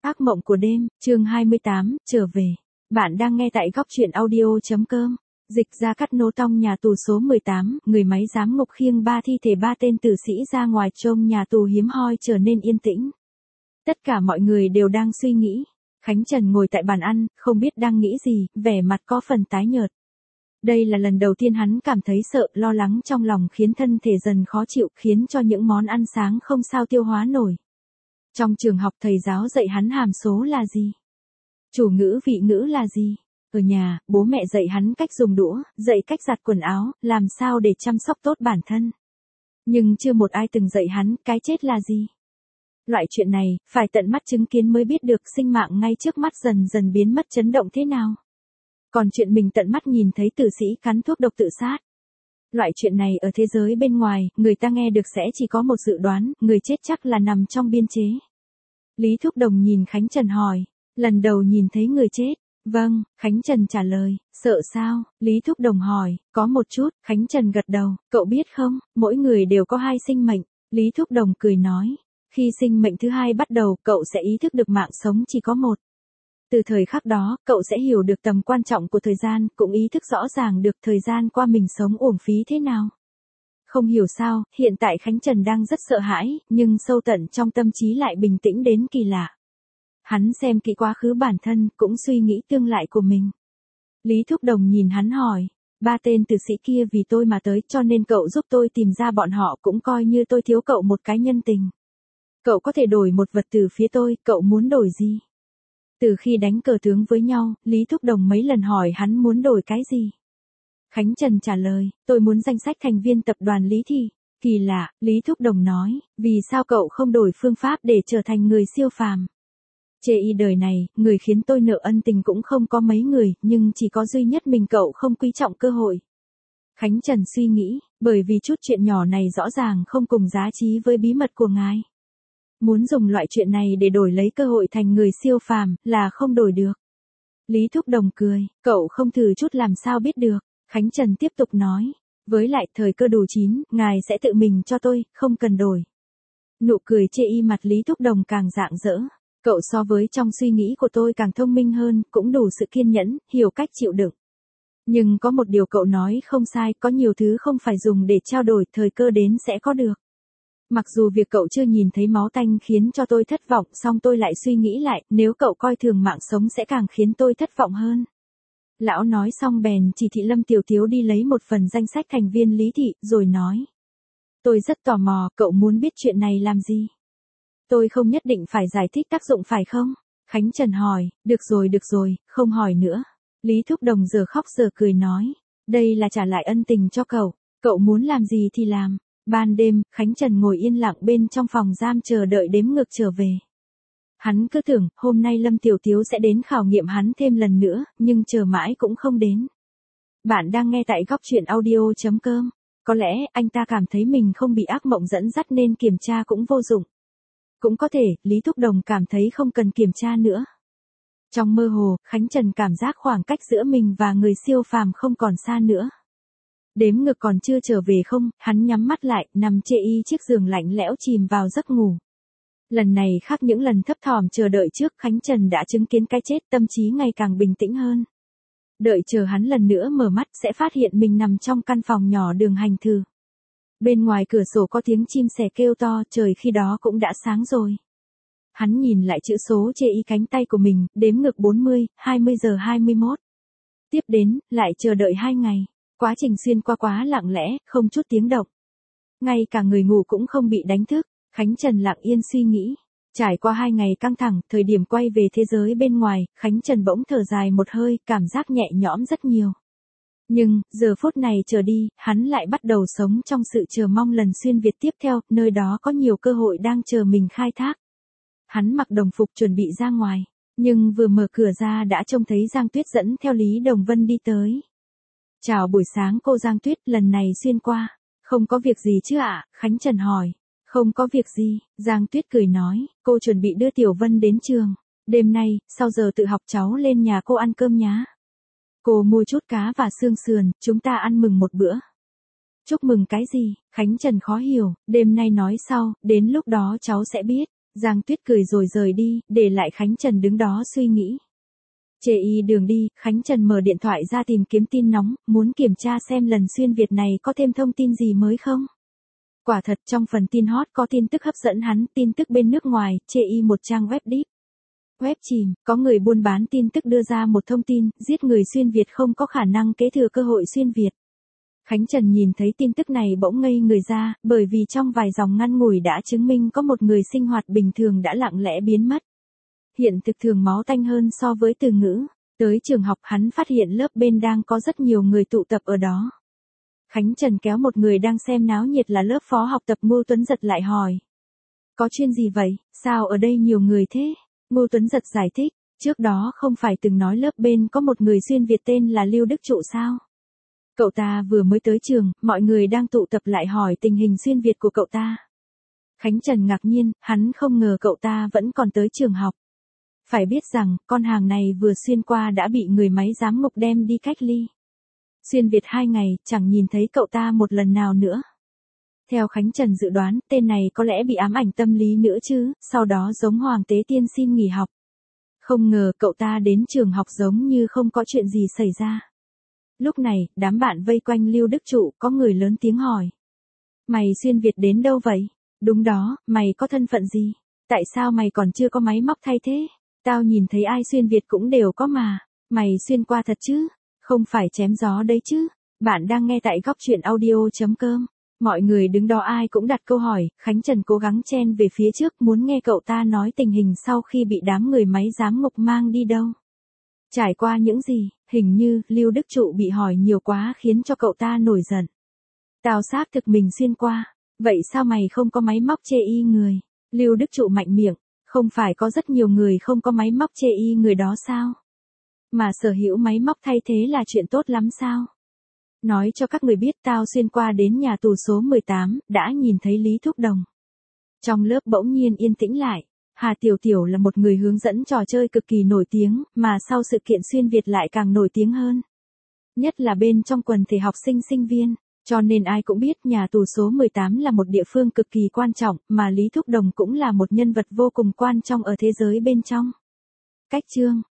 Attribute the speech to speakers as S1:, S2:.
S1: Ác mộng của đêm, chương 28, trở về. Bạn đang nghe tại góc truyện audio.com. Dịch ra cắt nô tong nhà tù số 18, người máy giám ngục khiêng 3 thi thể 3 tên tử sĩ ra ngoài trông nhà tù hiếm hoi trở nên yên tĩnh. Tất cả mọi người đều đang suy nghĩ. Khánh Trần ngồi tại bàn ăn, không biết đang nghĩ gì, vẻ mặt có phần tái nhợt. Đây là lần đầu tiên hắn cảm thấy sợ, lo lắng trong lòng khiến thân thể dần khó chịu, khiến cho những món ăn sáng không sao tiêu hóa nổi. Trong trường học thầy giáo dạy hắn hàm số là gì? Chủ ngữ vị ngữ là gì? Ở nhà, bố mẹ dạy hắn cách dùng đũa, dạy cách giặt quần áo, làm sao để chăm sóc tốt bản thân. Nhưng chưa một ai từng dạy hắn cái chết là gì. Loại chuyện này, phải tận mắt chứng kiến mới biết được sinh mạng ngay trước mắt dần dần biến mất chấn động thế nào. Còn chuyện mình tận mắt nhìn thấy tử sĩ cắn thuốc độc tự sát. Loại chuyện này ở thế giới bên ngoài, người ta nghe được sẽ chỉ có một dự đoán, người chết chắc là nằm trong biên chế. Lý Thúc Đồng nhìn Khánh Trần hỏi, lần đầu nhìn thấy người chết. Vâng, Khánh Trần trả lời, sợ sao? Lý Thúc Đồng hỏi, có một chút, Khánh Trần gật đầu, cậu biết không, mỗi người đều có 2 sinh mệnh. Lý Thúc Đồng cười nói, khi sinh mệnh thứ 2 bắt đầu, cậu sẽ ý thức được mạng sống chỉ có một. Từ thời khắc đó, cậu sẽ hiểu được tầm quan trọng của thời gian, cũng ý thức rõ ràng được thời gian qua mình sống uổng phí thế nào. Không hiểu sao, hiện tại Khánh Trần đang rất sợ hãi, nhưng sâu tận trong tâm trí lại bình tĩnh đến kỳ lạ. Hắn xem kỹ quá khứ bản thân, cũng suy nghĩ tương lai của mình. Lý Thúc Đồng nhìn hắn hỏi, 3 tên tử sĩ kia vì tôi mà tới, cho nên cậu giúp tôi tìm ra bọn họ, cũng coi như tôi thiếu cậu một cái nhân tình. Cậu có thể đổi một vật từ phía tôi, cậu muốn đổi gì? Từ khi đánh cờ tướng với nhau, Lý Thúc Đồng mấy lần hỏi hắn muốn đổi cái gì. Khánh Trần trả lời, tôi muốn danh sách thành viên tập đoàn Lý Thị. Kỳ lạ, Lý Thúc Đồng nói, vì sao cậu không đổi phương pháp để trở thành người siêu phàm? Chê y đời này, người khiến tôi nợ ân tình cũng không có mấy người, nhưng chỉ có duy nhất mình cậu không quý trọng cơ hội. Khánh Trần suy nghĩ, bởi vì chút chuyện nhỏ này rõ ràng không cùng giá trị với bí mật của ngài. Muốn dùng loại chuyện này để đổi lấy cơ hội thành người siêu phàm, là không đổi được. Lý Thúc Đồng cười, cậu không thử chút làm sao biết được. Khánh Trần tiếp tục nói, với lại thời cơ đủ chín, ngài sẽ tự mình cho tôi, không cần đổi. Nụ cười chê y mặt Lý Thúc Đồng càng rạng rỡ. Cậu so với trong suy nghĩ của tôi càng thông minh hơn, cũng đủ sự kiên nhẫn, hiểu cách chịu đựng. Nhưng có một điều cậu nói không sai, có nhiều thứ không phải dùng để trao đổi, thời cơ đến sẽ có được. Mặc dù việc cậu chưa nhìn thấy máu tanh khiến cho tôi thất vọng, song tôi lại suy nghĩ lại, nếu cậu coi thường mạng sống sẽ càng khiến tôi thất vọng hơn. Lão nói xong bèn chỉ thị Lâm Tiểu Thiếu đi lấy một phần danh sách thành viên Lý Thị, rồi nói. Tôi rất tò mò, cậu muốn biết chuyện này làm gì? Tôi không nhất định phải giải thích tác dụng phải không? Khánh Trần hỏi, được rồi, không hỏi nữa. Lý Thúc Đồng giờ khóc giờ cười nói, đây là trả lại ân tình cho cậu muốn làm gì thì làm. Ban đêm, Khánh Trần ngồi yên lặng bên trong phòng giam chờ đợi đếm ngược trở về. Hắn cứ tưởng, hôm nay Lâm Tiểu Thiếu sẽ đến khảo nghiệm hắn thêm lần nữa, nhưng chờ mãi cũng không đến. Bạn đang nghe tại góc truyện audio.com. Có lẽ, anh ta cảm thấy mình không bị ác mộng dẫn dắt nên kiểm tra cũng vô dụng. Cũng có thể, Lý Thúc Đồng cảm thấy không cần kiểm tra nữa. Trong mơ hồ, Khánh Trần cảm giác khoảng cách giữa mình và người siêu phàm không còn xa nữa. Đếm ngược còn chưa trở về không, hắn nhắm mắt lại, nằm chê y chiếc giường lạnh lẽo chìm vào giấc ngủ. Lần này khác những lần thấp thỏm chờ đợi trước, Khánh Trần đã chứng kiến cái chết, tâm trí ngày càng bình tĩnh hơn. Đợi chờ hắn lần nữa mở mắt sẽ phát hiện mình nằm trong căn phòng nhỏ đường hành thử. Bên ngoài cửa sổ có tiếng chim sẻ kêu to, trời khi đó cũng đã sáng rồi. Hắn nhìn lại chữ số chê y cánh tay của mình, đếm ngược 40, 20 giờ 21. Tiếp đến, lại chờ đợi 2 ngày. Quá trình xuyên qua quá lặng lẽ, không chút tiếng động. Ngay cả người ngủ cũng không bị đánh thức, Khánh Trần lặng yên suy nghĩ. Trải qua 2 ngày căng thẳng, thời điểm quay về thế giới bên ngoài, Khánh Trần bỗng thở dài một hơi, cảm giác nhẹ nhõm rất nhiều. Nhưng, giờ phút này trở đi, hắn lại bắt đầu sống trong sự chờ mong lần xuyên Việt tiếp theo, nơi đó có nhiều cơ hội đang chờ mình khai thác. Hắn mặc đồng phục chuẩn bị ra ngoài, nhưng vừa mở cửa ra đã trông thấy Giang Tuyết dẫn theo Lý Đồng Vân đi tới. Chào buổi sáng cô Giang Tuyết, lần này xuyên qua. Không có việc gì chứ ạ? Khánh Trần hỏi. Không có việc gì, Giang Tuyết cười nói, cô chuẩn bị đưa Tiểu Vân đến trường. Đêm nay, sau giờ tự học cháu lên nhà cô ăn cơm nhá. Cô mua chút cá và xương sườn, chúng ta ăn mừng một bữa. Chúc mừng cái gì? Khánh Trần khó hiểu, đêm nay nói sau, đến lúc đó cháu sẽ biết. Giang Tuyết cười rồi rời đi, để lại Khánh Trần đứng đó suy nghĩ. Chê đường đi, Khánh Trần mở điện thoại ra tìm kiếm tin nóng, muốn kiểm tra xem lần xuyên Việt này có thêm thông tin gì mới không. Quả thật trong phần tin hot có tin tức hấp dẫn hắn, tin tức bên nước ngoài, chê một trang web deep. Web chìm, có người buôn bán tin tức đưa ra một thông tin, giết người xuyên Việt không có khả năng kế thừa cơ hội xuyên Việt. Khánh Trần nhìn thấy tin tức này bỗng ngây người ra, bởi vì trong vài dòng ngắn ngủi đã chứng minh có một người sinh hoạt bình thường đã lặng lẽ biến mất. Hiện thực thường máu tanh hơn so với từ ngữ. Tới trường học hắn phát hiện lớp bên đang có rất nhiều người tụ tập ở đó. Khánh Trần kéo một người đang xem náo nhiệt là lớp phó học tập Ngô Tuấn Giật lại hỏi. Có chuyện gì vậy, sao ở đây nhiều người thế? Ngô Tuấn Giật giải thích, trước đó không phải từng nói lớp bên có một người xuyên Việt tên là Lưu Đức Trụ sao? Cậu ta vừa mới tới trường, mọi người đang tụ tập lại hỏi tình hình xuyên Việt của cậu ta. Khánh Trần ngạc nhiên, hắn không ngờ cậu ta vẫn còn tới trường học. Phải biết rằng, con hàng này vừa xuyên qua đã bị người máy giám ngục đem đi cách ly. Xuyên Việt 2 ngày, chẳng nhìn thấy cậu ta một lần nào nữa. Theo Khánh Trần dự đoán, tên này có lẽ bị ám ảnh tâm lý nữa chứ, sau đó giống Hoàng Tế Tiên xin nghỉ học. Không ngờ cậu ta đến trường học giống như không có chuyện gì xảy ra. Lúc này, đám bạn vây quanh Lưu Đức Trụ, có người lớn tiếng hỏi. Mày xuyên Việt đến đâu vậy? Đúng đó, mày có thân phận gì? Tại sao mày còn chưa có máy móc thay thế? Tao nhìn thấy ai xuyên Việt cũng đều có mà. Mày xuyên qua thật chứ? Không phải chém gió đấy chứ? Bạn đang nghe tại góc truyện audio.com. Mọi người đứng đó ai cũng đặt câu hỏi, Khánh Trần cố gắng chen về phía trước muốn nghe cậu ta nói tình hình sau khi bị đám người máy giám ngục mang đi đâu. Trải qua những gì, hình như Lưu Đức Trụ bị hỏi nhiều quá khiến cho cậu ta nổi giận. Tao xác thực mình xuyên qua, vậy sao mày không có máy móc chê người? Lưu Đức Trụ mạnh miệng, không phải có rất nhiều người không có máy móc chê người đó sao? Mà sở hữu máy móc thay thế là chuyện tốt lắm sao? Nói cho các người biết tao xuyên qua đến nhà tù số 18, đã nhìn thấy Lý Thúc Đồng. Trong lớp bỗng nhiên yên tĩnh lại. Hà Tiểu Tiểu là một người hướng dẫn trò chơi cực kỳ nổi tiếng, mà sau sự kiện xuyên Việt lại càng nổi tiếng hơn. Nhất là bên trong quần thể học sinh sinh viên, cho nên ai cũng biết nhà tù số 18 là một địa phương cực kỳ quan trọng, mà Lý Thúc Đồng cũng là một nhân vật vô cùng quan trọng ở thế giới bên trong. Cách chương